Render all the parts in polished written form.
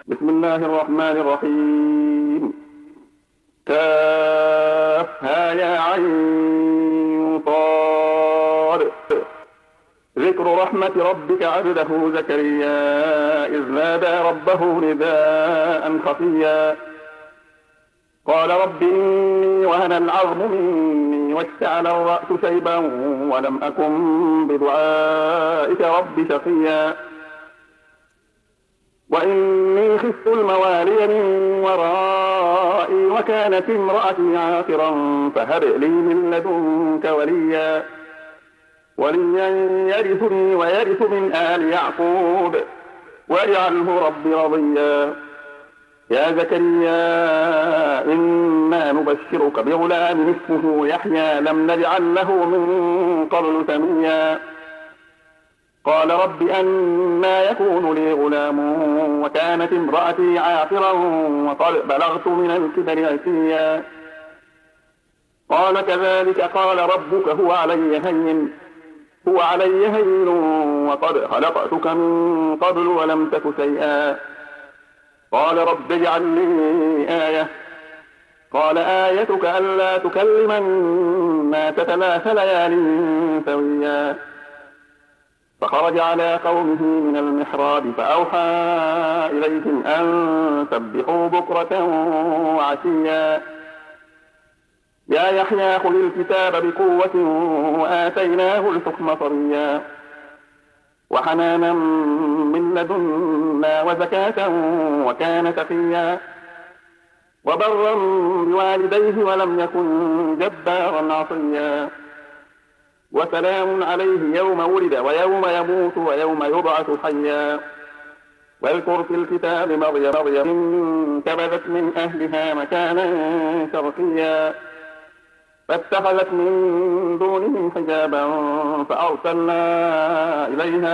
بسم الله الرحمن الرحيم. كافها يا عين صاد. ذكر رحمة ربك عبده زكريا إذ نادى ربه نداء خفيا قال رب إني وهن العظم مني واشتعل الرأس شيبا ولم أكن بدعائك رب شقيا وإني خفت الموالي من ورائي وكانت امرأتي عاقرا فهب لي من لدنك وليا يرثني ويرث من آل يعقوب واجعله رب رضيا يا زكريا إنا نبشرك بغلام اسمه يحيى لم نجعل له من قبل سميا قال رب أنى يكون لي غلام وكانت امرأتي عاقرا وقد بلغت من الكبر عتيا قال كذلك قال ربك هو علي هين وقد خلقتك من قبل ولم تك شيئا قال رب اجعل لي آية قال آيتك ألا تكلم الناس 3 ليال سويا فخرج على قومه من المحراب فأوحى إليهم أن سبحوا بكرة وعشيا يا يحيى خذ الكتاب بقوة وآتيناه الحكم صبيا وحنانا من لدنا وزكاة وكان تقيا وبرا بوالديه ولم يكن جبارا عصيا وسلام عليه يوم ولد ويوم يموت ويوم يبعث حيا واذكر في الكتاب مريم انتبذت من أهلها مكانا شرقيا فاتخذت من دونهم حجابا فأرسلنا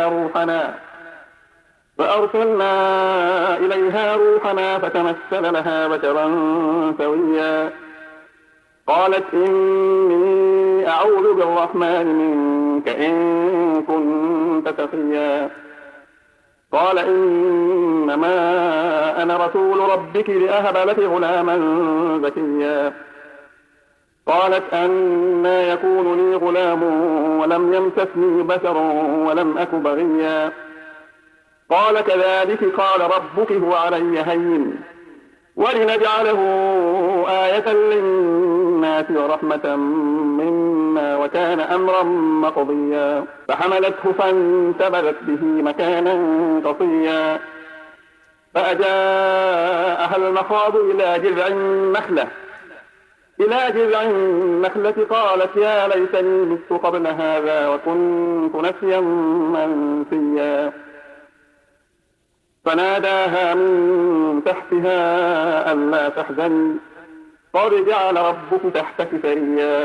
إليها روحنا فتمثل لها بشرا سويا قالت إني أعوذ بالرحمن منك إن كنت تقيا قال إنما أنا رسول ربك لأهب لك غلاما زكيا قالت أنى يكون لي غلام ولم يمسسني بشر ولم أك بغيا قال كذلك قال ربك هو علي هين ولنجعله آية للناس ورحمة منا وكان أمرا مقضيا فحملته فانتبذت به مكانا قصيا فأجاءها المخاض إلى جذع النخلة قالت يا ليتني مت قبل هذا وكنت نسيا منسيا فناداها من تحتها ألا تحزني قد جعل ربك تحتك سريا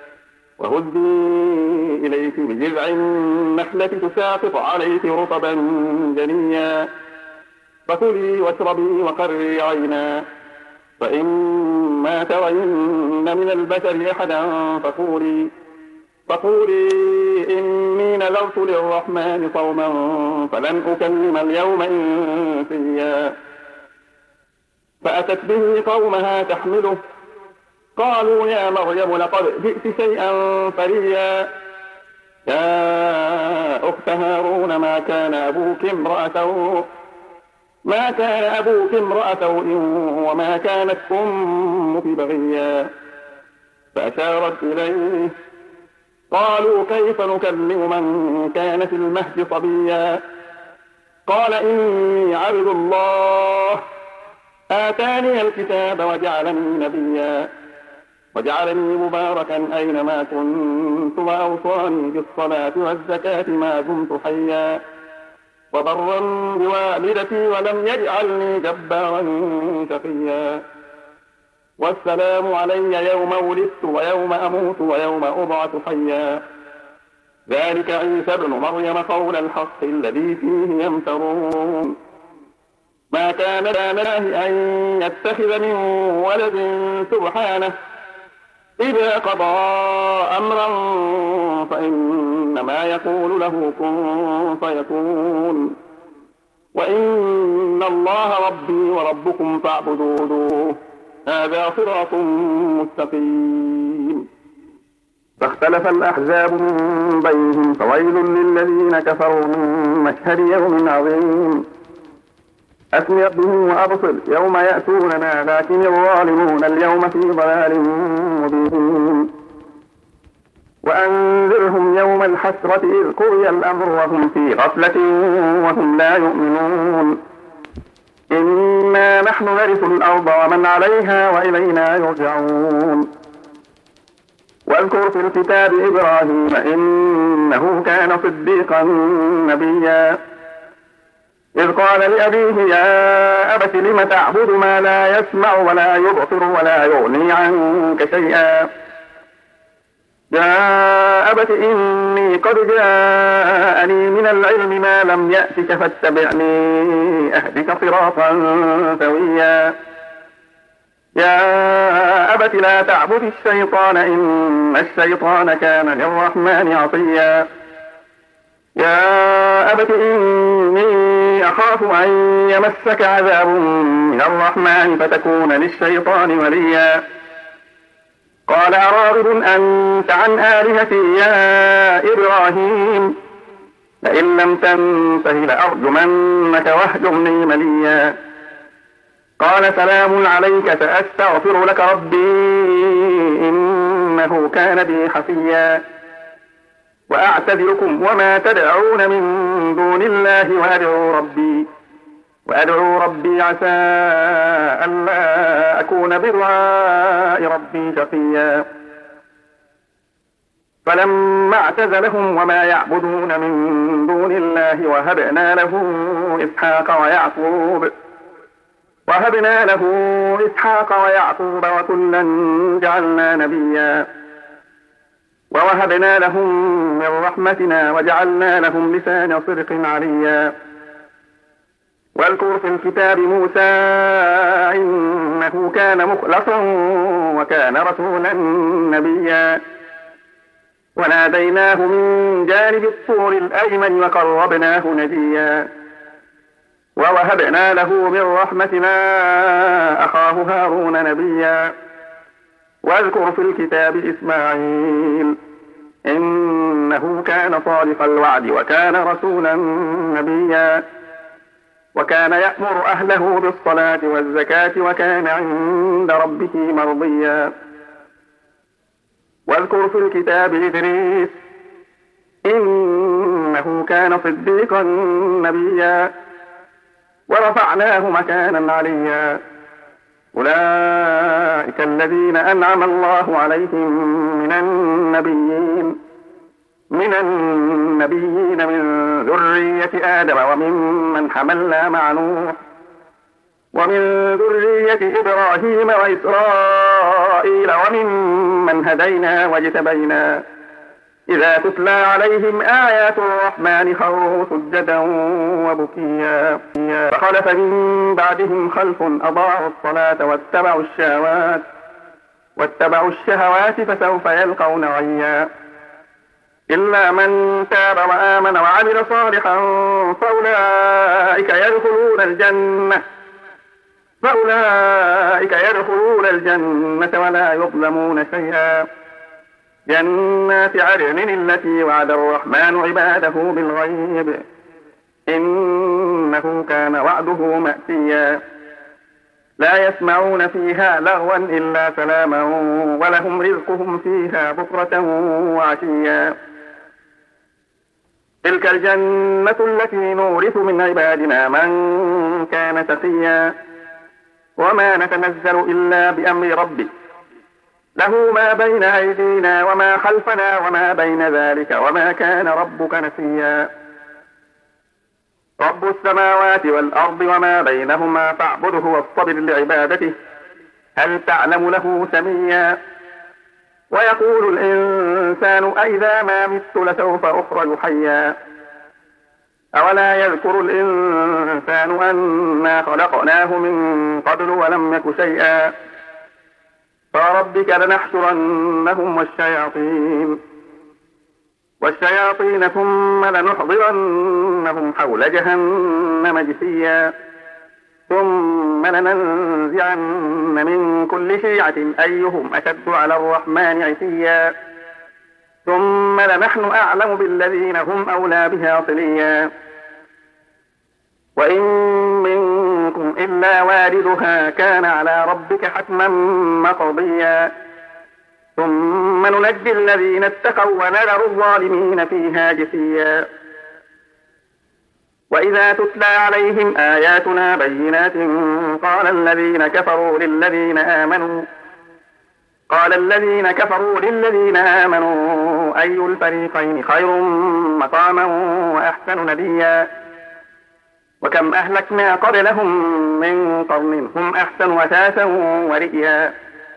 وهزي إليك بجذع النخلة تساقط عليك رطبا جنيا فكلي واشربي وقري عينا فإما ترين من البشر أحدا فقولي إني نذرت للرحمن صوما فلن أكلم اليوم إنسيا فأتت به قومها تحمله قالوا يا مريم لقد جئت شيئا فريا يا أخت هارون ما كان أبوك امرأ سوء وما كانت أمك بغيا فأشارت إليه قالوا كيف نكلم من كان في المهد صبيا قال إني عبد الله آتاني الكتاب وجعلني نبيا وجعلني مباركا أينما كنت وأوصاني بالصلاة والزكاة ما دمت حيا وبرا بوالدتي ولم يجعلني جبارا شقيا والسلام علي يوم ولدت ويوم أموت ويوم أبعث حيا ذلك عيسى ابن مريم قول الحق الذي فيه يمترون ما كان لله أن يتخذ من ولد سبحانه إذا قضى أمرا فإنما يقول له كن فيكون وإن الله ربي وربكم فاعبدوه هذا صراط مستقيم. فاختلف الأحزاب من بينهم فويل للذين كفروا من مشهد يوم عظيم. أسمع به وأبصر يوم يأتوننا لكن الظالمون اليوم في ضلال مبين. وأنذرهم يوم الحسرة إذ قضي الأمر وهم في غفلة وهم لا يؤمنون. إنا نحن نرث الأرض ومن عليها وإلينا يرجعون. واذكر في الكتاب إبراهيم إنه كان صديقا نبيا إذ قال لأبيه يا أبت لم تعبد ما لا يسمع ولا يبصر ولا يغني عنك شيئا يا أبت إني قد جاءني من العلم ما لم يأتك فاتبعني أهدك صراطا سويا يا أبت لا تعبد الشيطان إن الشيطان كان للرحمن عصيا يا أبت إني أخاف أن يمسك عذاب من الرحمن فتكون للشيطان وليا قال أراغب أنت عن آلهتي يا إبراهيم لئن لم تنته لأرجمنك واهجرني مليا قال سلام عليك سأستغفر لك ربي إنه كان بي حفيا وأعتذركم وما تدعون من دون الله وأدعو ربي عسى ألا أكون بدعاء ربي شقيا فلما اعتزلهم وما يعبدون من دون الله وهبنا له إسحاق ويعقوب وكلا جعلنا نبيا ووهبنا لهم من رحمتنا وجعلنا لهم لسان صدق عليا واذكر في الكتاب موسى إنه كان مخلصا وكان رسولا نبيا وناديناه من جانب الطور الأيمن وقربناه نجيا ووهبنا له من رحمتنا أخاه هارون نبيا واذكر في الكتاب إسماعيل إنه كان صادق الوعد وكان رسولا نبيا وكان يأمر أهله بالصلاة والزكاة وكان عند ربه مرضيا واذكر في الكتاب إدريس إنه كان صديقا نبيا ورفعناه مكانا عليا أولئك الذين أنعم الله عليهم من النبيين من ذرية آدم وممن حملنا مع نوح ومن ذرية إبراهيم وإسرائيل وممن هدينا واجتبينا إذا تتلى عليهم آيات الرحمن خروا سجدا وبكيا فخلف من بعدهم خلف أضاعوا الصلاة واتبعوا الشهوات فسوف يلقون غيا إلا من تاب وآمن وعمل صالحا فأولئك يدخلون الجنة ولا يظلمون شيئا جنات عدن التي وعد الرحمن عباده بالغيب إنه كان وعده مأتيا لا يسمعون فيها لغوا إلا سلاما ولهم رزقهم فيها بكرة وعشيا تلك الجنة التي نورث من عبادنا من كان تقيا وما نتنزل إلا بأمر ربك له ما بين أيدينا وما خلفنا وما بين ذلك وما كان ربك نسيا رب السماوات والأرض وما بينهما فاعبده واصطبر لعبادته هل تعلم له سميا ويقول الإنسان أإذا ما مت لسوف أخرج حيا أولا يذكر الإنسان أنا خلقناه من قبل ولم يك شيئا فربك لنحشرنهم والشياطين والشياطين ثم لنحضرنهم حول جهنم جثيا ثم لننزعن من كل شيعة أيهم أشد على الرحمن عتيا ثم لنحن أعلم بالذين هم أولى بها صليا وإن منكم إلا واردها كان على ربك حتما مقضيا ثم ننجي الذين اتقوا ونذر الظالمين فيها جثيا وإذا تتلى عليهم آياتنا بينات قال الذين كفروا للذين آمنوا أي الفريقين خير مقاما وأحسن نديا وكم أهلكنا قبلهم من قرن هم أحسن أثاثا ورئيا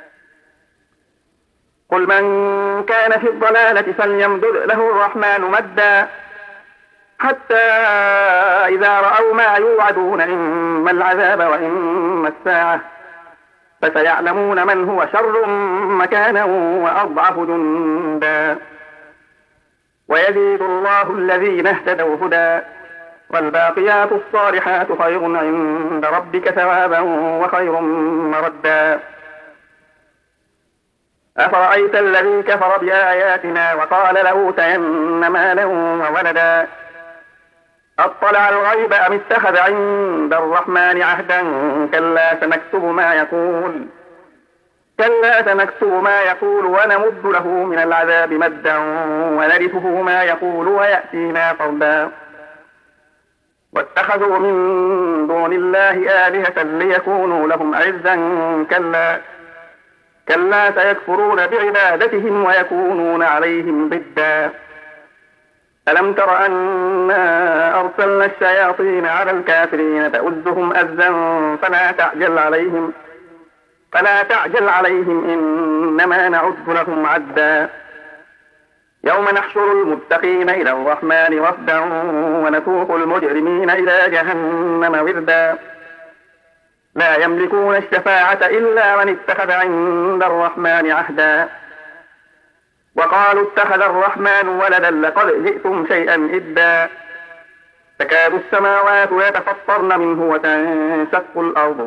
قل من كان في الضلالة فليمدد له الرحمن مدا حتى إذا رأوا ما يوعدون إما العذاب وإما الساعة فسيعلمون من هو شر مكانا وأضعف جندا ويزيد الله الذين اهتدوا هدى والباقيات الصالحات خير عند ربك ثوابا وخير مردا أفرأيت الذي كفر بآياتنا وقال لأوتين مالا وولدا أطلع الغيب أم اتخذ عند الرحمن عهدا كلا سنكتب ما يقول ونمد له من العذاب مدا ونرثه ما يقول ويأتينا فردا واتخذوا من دون الله آلهة ليكونوا لهم عزا كلا سيكفرون بعبادتهم ويكونون عليهم ضدا ألم تر أنا أرسلنا الشياطين على الكافرين تؤزهم أزا فلا تعجل عليهم إنما نعد لهم عدا يوم نحشر المتقين إلى الرحمن وفدا ونسوق المجرمين إلى جهنم وردا لا يملكون الشفاعة إلا من اتخذ عند الرحمن عهدا وقالوا اتخذ الرحمن ولدا لقد جئتم شيئا إدا تكاد السماوات يتفطرن منه وتنشق الأرض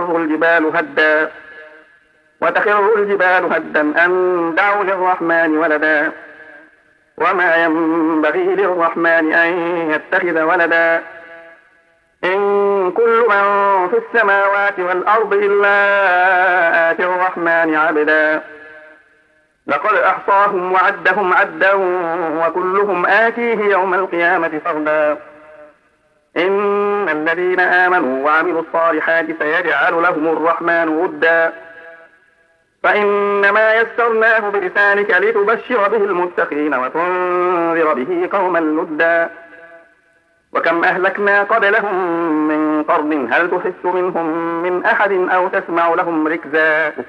وتخر الجبال هدا أن دعوا للرحمن ولدا وما ينبغي للرحمن أن يتخذ ولدا إن كل من في السماوات والأرض إلا آتي الرحمن عبدا لقد أحصاهم وعدهم عدا وكلهم آتيه يوم القيامة فردا إن الذين آمنوا وعملوا الصالحات سيجعل لهم الرحمن ودا فإنما يسرناه بلسانك لتبشر به المتقين وتنذر به قوما لدا وكم أهلكنا قبلهم من قرن هل تحس منهم من أحد أو تسمع لهم ركزا